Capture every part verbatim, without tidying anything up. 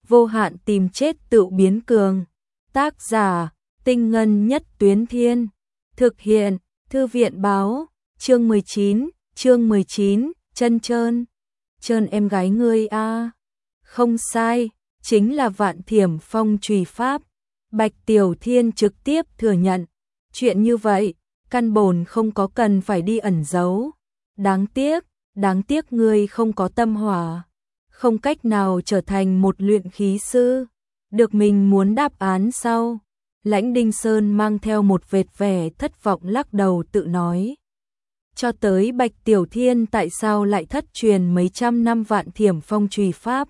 vô hạn tìm chết tự biến cường. Tác giả, Tinh Ngân Nhất Tuyến Thiên. Thực hiện, Thư viện Báo. Chương mười chín, chương mười chín, chân trơn. Trơn em gái ngươi a. Không sai, chính là Vạn Thiểm Phong Trùy Pháp. Bạch Tiểu Thiên trực tiếp thừa nhận. Chuyện như vậy, căn bổn không có cần phải đi ẩn giấu. Đáng tiếc, đáng tiếc ngươi không có tâm hỏa. Không cách nào trở thành một luyện khí sư. Được mình muốn đáp án sau. Lãnh Đinh Sơn mang theo một vệt vẻ thất vọng lắc đầu tự nói. Cho tới Bạch Tiểu Thiên tại sao lại thất truyền mấy trăm năm Vạn Thiểm Phong Trùy Pháp.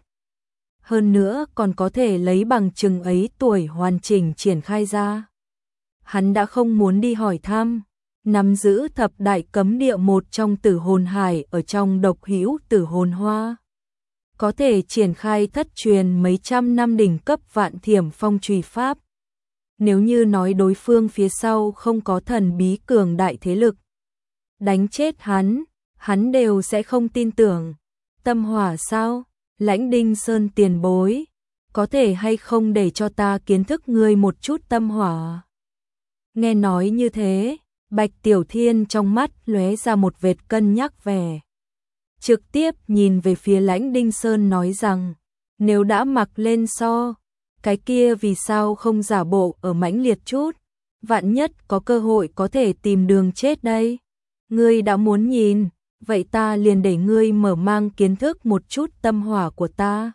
Hơn nữa còn có thể lấy bằng chừng ấy tuổi hoàn chỉnh triển khai ra. Hắn đã không muốn đi hỏi thăm. Nắm giữ thập đại cấm địa một trong Tử Hồn Hải ở trong độc hữu Tử Hồn Hoa. Có thể triển khai thất truyền mấy trăm năm đỉnh cấp Vạn Thiểm Phong Trùy Pháp. Nếu như nói đối phương phía sau không có thần bí cường đại thế lực, đánh chết hắn, hắn đều sẽ không tin tưởng. Tâm hỏa sao? Lãnh Đinh Sơn tiền bối, có thể hay không để cho ta kiến thức ngươi một chút tâm hỏa? Nghe nói như thế, Bạch Tiểu Thiên trong mắt lóe ra một vệt cân nhắc vẻ. Trực tiếp nhìn về phía Lãnh Đinh Sơn nói rằng, nếu đã mặc lên so, cái kia vì sao không giả bộ ở mãnh liệt chút, vạn nhất có cơ hội có thể tìm đường chết đây. Ngươi đã muốn nhìn, vậy ta liền để ngươi mở mang kiến thức một chút tâm hỏa của ta.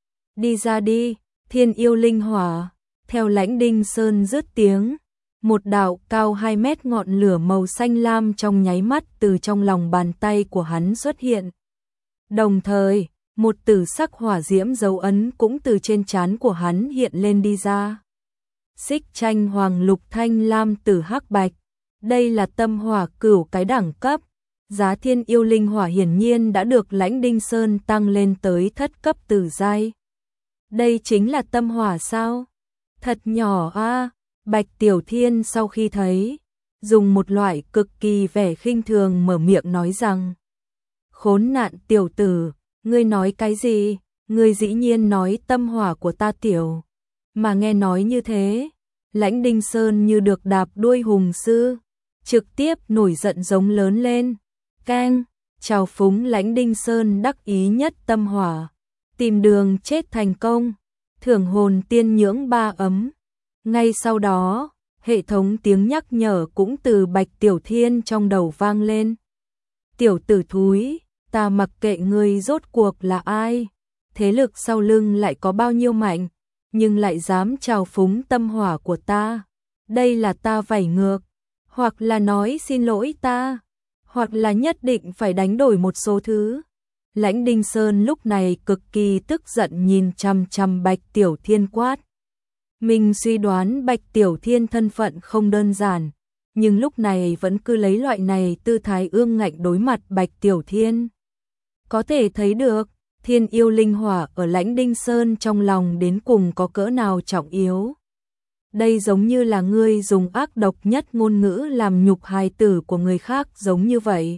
Đi ra đi, Thiên Yêu Linh Hỏa. Theo Lãnh Đinh Sơn dứt tiếng, một đạo cao hai mét ngọn lửa màu xanh lam trong nháy mắt từ trong lòng bàn tay của hắn xuất hiện. Đồng thời, một tử sắc hỏa diễm dấu ấn cũng từ trên trán của hắn hiện lên đi ra. Xích tranh hoàng lục thanh lam tử hắc bạch. Đây là tâm hỏa cửu cái đẳng cấp. Giá Thiên Yêu Linh Hỏa hiển nhiên đã được Lãnh Đinh Sơn tăng lên tới thất cấp tử giai. Đây chính là tâm hỏa sao? Thật nhỏ a. À. Bạch Tiểu Thiên sau khi thấy, dùng một loại cực kỳ vẻ khinh thường mở miệng nói rằng: khốn nạn tiểu tử, ngươi nói cái gì? Ngươi dĩ nhiên nói tâm hỏa của ta tiểu. Mà nghe nói như thế, Lãnh Đinh Sơn như được đạp đuôi hùng sư, trực tiếp nổi giận giống lớn lên. Cang, chào phúng Lãnh Đinh Sơn đắc ý nhất tâm hỏa. Tìm đường chết thành công, thưởng hồn tiên nhưỡng ba ấm. Ngay sau đó, hệ thống tiếng nhắc nhở cũng từ Bạch Tiểu Thiên trong đầu vang lên. Tiểu tử thúi, ta mặc kệ ngươi rốt cuộc là ai, thế lực sau lưng lại có bao nhiêu mạnh, nhưng lại dám chào phúng tâm hỏa của ta. Đây là ta vảy ngược, hoặc là nói xin lỗi ta, hoặc là nhất định phải đánh đổi một số thứ. Lãnh Đinh Sơn lúc này cực kỳ tức giận nhìn chằm chằm Bạch Tiểu Thiên quát. Mình suy đoán Bạch Tiểu Thiên thân phận không đơn giản, nhưng lúc này vẫn cứ lấy loại này tư thái ương ngạnh đối mặt Bạch Tiểu Thiên. Có thể thấy được, Thiên Yêu Linh Hỏa ở Lãnh Đinh Sơn trong lòng đến cùng có cỡ nào trọng yếu. Đây giống như là ngươi dùng ác độc nhất ngôn ngữ làm nhục hài tử của người khác giống như vậy.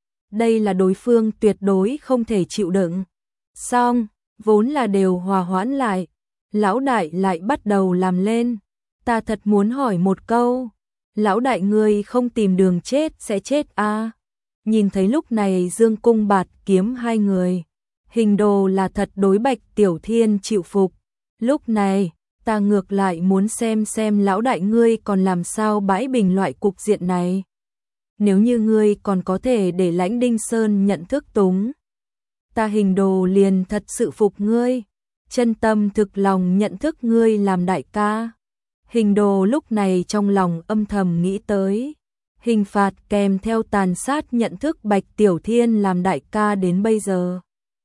Đây là đối phương tuyệt đối không thể chịu đựng. Xong, vốn là đều hòa hoãn lại. Lão đại lại bắt đầu làm lên. Ta thật muốn hỏi một câu. Lão đại ngươi không tìm đường chết sẽ chết a. À? Nhìn thấy lúc này Dương Cung Bạt Kiếm hai người. Hình đồ là thật đối Bạch Tiểu Thiên chịu phục. Lúc này, ta ngược lại muốn xem xem lão đại ngươi còn làm sao bãi bình loại cục diện này. Nếu như ngươi còn có thể để Lãnh Đinh Sơn nhận thức túng, ta hình đồ liền thật sự phục ngươi. Chân tâm thực lòng nhận thức ngươi làm đại ca. Hình đồ lúc này trong lòng âm thầm nghĩ tới. Hình phạt kèm theo tàn sát nhận thức Bạch Tiểu Thiên làm đại ca đến bây giờ.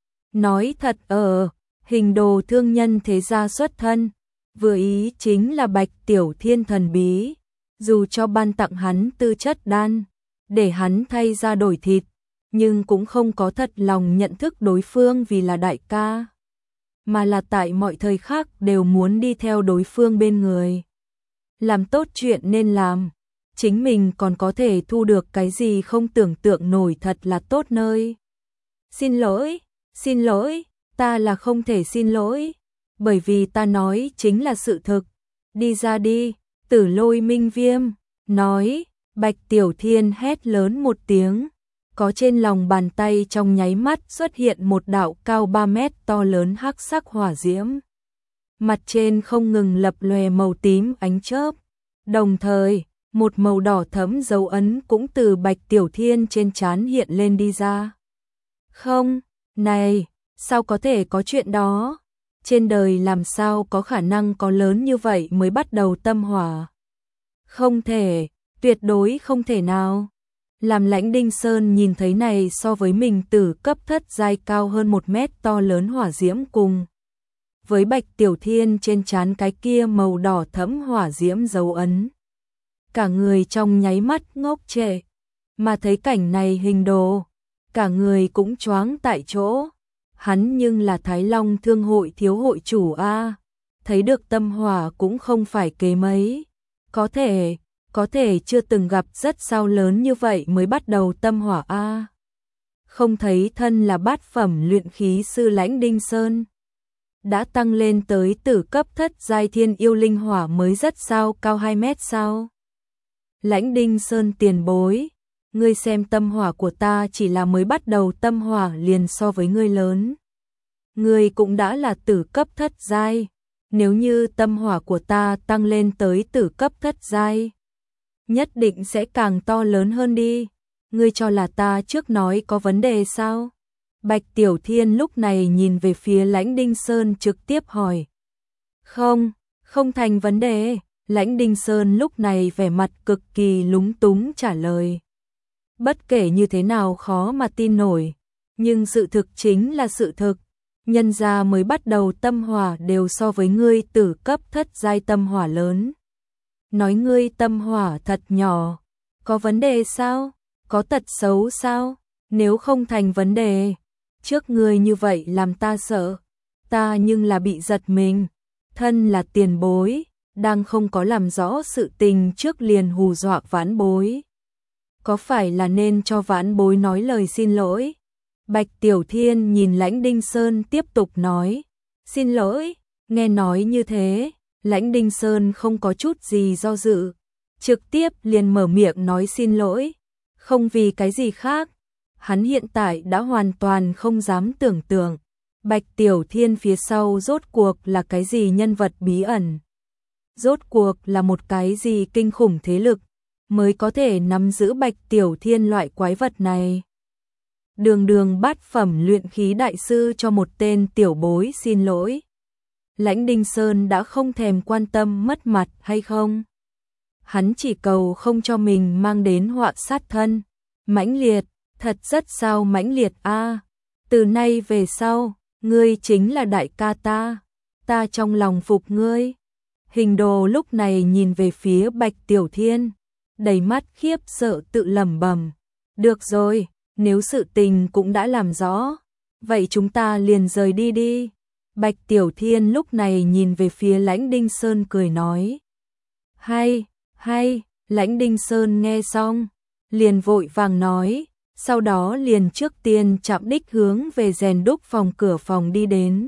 Nói thật ở, hình đồ thương nhân thế gia xuất thân. Vừa ý chính là Bạch Tiểu Thiên thần bí. Dù cho ban tặng hắn tư chất đan, để hắn thay ra đổi thịt, nhưng cũng không có thật lòng nhận thức đối phương vì là đại ca. Mà là tại mọi thời khắc đều muốn đi theo đối phương bên người. Làm tốt chuyện nên làm, chính mình còn có thể thu được cái gì không tưởng tượng nổi thật là tốt nơi. Xin lỗi, xin lỗi, ta là không thể xin lỗi. bởi vì ta nói chính là sự thực. Đi ra đi, Tử Lôi Minh Viêm, nói, Bạch Tiểu Thiên hét lớn một tiếng. Có trên lòng bàn tay trong nháy mắt xuất hiện một đạo cao ba mét to lớn hắc sắc hỏa diễm. Mặt trên không ngừng lập lòe màu tím ánh chớp. Đồng thời, một màu đỏ thẫm dấu ấn cũng từ Bạch Tiểu Thiên trên trán hiện lên đi ra. Không, này, sao có thể có chuyện đó? Trên đời làm sao có khả năng có lớn như vậy mới bắt đầu tâm hỏa? Không thể, tuyệt đối không thể nào. Làm Lãnh Đinh Sơn nhìn thấy này so với mình tử cấp thất giai cao hơn một mét to lớn hỏa diễm cùng. Với Bạch Tiểu Thiên trên trán cái kia màu đỏ thẫm hỏa diễm dấu ấn. Cả người trong nháy mắt ngốc trệ, mà thấy cảnh này Hình Đồ, cả người cũng choáng tại chỗ. Hắn nhưng là Thái Long Thương hội thiếu hội chủ a, thấy được tâm hỏa cũng không phải kế mấy. Có thể, có thể chưa từng gặp rất sao lớn như vậy mới bắt đầu tâm hỏa a. Không thấy thân là bát phẩm luyện khí sư Lãnh Đinh Sơn đã tăng lên tới tử cấp thất giai thiên yêu linh hỏa mới rất sao cao hai mét sao? Lãnh Đinh Sơn tiền bối, ngươi xem tâm hỏa của ta chỉ là mới bắt đầu tâm hỏa liền so với ngươi lớn. Ngươi cũng đã là tử cấp thất giai, nếu như tâm hỏa của ta tăng lên tới tử cấp thất giai, nhất định sẽ càng to lớn hơn đi. Ngươi cho là ta trước nói có vấn đề sao? Bạch Tiểu Thiên lúc này nhìn về phía Lãnh Đinh Sơn trực tiếp hỏi. Không, không thành vấn đề. Lãnh Đinh Sơn lúc này vẻ mặt cực kỳ lúng túng trả lời. Bất kể như thế nào khó mà tin nổi, nhưng sự thực chính là sự thực. Nhân gia mới bắt đầu tâm hỏa đều so với ngươi tử cấp thất giai tâm hỏa lớn. Nói ngươi tâm hỏa thật nhỏ, có vấn đề sao? Có tật xấu sao? Nếu không thành vấn đề, trước ngươi như vậy làm ta sợ, ta nhưng là bị giật mình. Thân là tiền bối, đang không có làm rõ sự tình trước liền hù dọa vãn bối. Có phải là nên cho vãn bối nói lời xin lỗi? Bạch Tiểu Thiên nhìn Lãnh Đinh Sơn tiếp tục nói. Xin lỗi, nghe nói như thế, Lãnh Đinh Sơn không có chút gì do dự, trực tiếp liền mở miệng nói xin lỗi. Không vì cái gì khác, hắn hiện tại đã hoàn toàn không dám tưởng tượng Bạch Tiểu Thiên phía sau rốt cuộc là cái gì nhân vật bí ẩn. Rốt cuộc là một cái gì kinh khủng thế lực mới có thể nắm giữ Bạch Tiểu Thiên loại quái vật này. Đường đường bát phẩm luyện khí đại sư cho một tên tiểu bối xin lỗi. Lãnh Đinh Sơn đã không thèm quan tâm mất mặt hay không. Hắn chỉ cầu không cho mình mang đến họa sát thân. Mãnh liệt, thật rất sao mãnh liệt a. Từ nay về sau, ngươi chính là đại ca ta. Ta trong lòng phục ngươi. Hình Đồ lúc này nhìn về phía Bạch Tiểu Thiên, đầy mắt khiếp sợ tự lẩm bẩm. Được rồi, nếu sự tình cũng đã làm rõ, vậy chúng ta liền rời đi đi. Bạch Tiểu Thiên lúc này nhìn về phía Lãnh Đinh Sơn cười nói. Hay, hay, Lãnh Đinh Sơn nghe xong, liền vội vàng nói, sau đó liền trước tiên chạm đích hướng về rèn đúc phòng cửa phòng đi đến.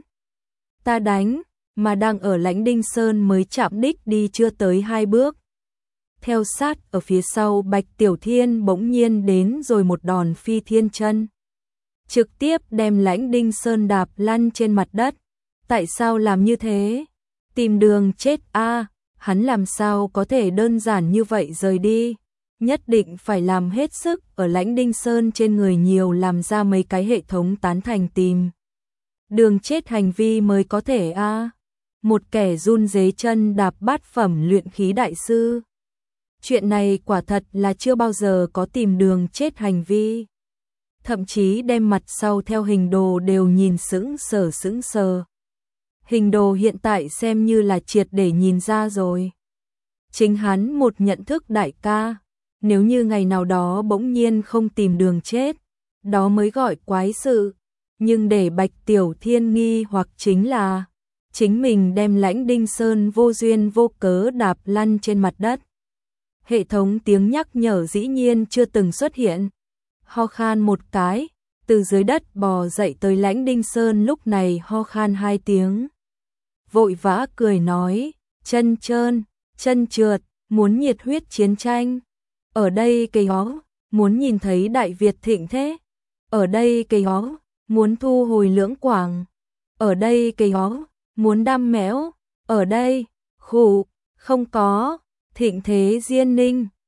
Ta đánh, mà đang ở Lãnh Đinh Sơn mới chạm đích đi chưa tới hai bước. Theo sát ở phía sau Bạch Tiểu Thiên bỗng nhiên đến rồi một đòn phi thiên chân. Trực tiếp đem Lãnh Đinh Sơn đạp lăn trên mặt đất. Tại sao làm như thế? Tìm đường chết a, hắn làm sao có thể đơn giản như vậy rời đi? Nhất định phải làm hết sức ở Lãnh Đinh Sơn trên người nhiều làm ra mấy cái hệ thống tán thành tìm đường chết hành vi mới có thể a. Một kẻ run rế chân đạp bát phẩm luyện khí đại sư. Chuyện này quả thật là chưa bao giờ có tìm đường chết hành vi. Thậm chí đem mặt sau theo Hình Đồ đều nhìn sững sờ sững sờ. Hình Đồ hiện tại xem như là triệt để nhìn ra rồi. Chính hắn một nhận thức đại ca, nếu như ngày nào đó bỗng nhiên không tìm đường chết, đó mới gọi quái sự. Nhưng để Bạch Tiểu Thiên nghi hoặc chính là chính mình đem Lãnh Đinh Sơn vô duyên vô cớ đạp lăn trên mặt đất. Hệ thống tiếng nhắc nhở dĩ nhiên chưa từng xuất hiện. Ho khan một cái, từ dưới đất bò dậy tới Lãnh Đinh Sơn lúc này ho khan hai tiếng. vội vã cười nói, chân trơn, chân trượt, muốn nhiệt huyết chiến tranh. Ở đây cây ó, muốn nhìn thấy Đại Việt thịnh thế. Ở đây cây ó, muốn thu hồi Lưỡng Quảng. Ở đây cây ó, muốn đam mẽo. Ở đây, khụ, không có, thịnh thế Diên Ninh.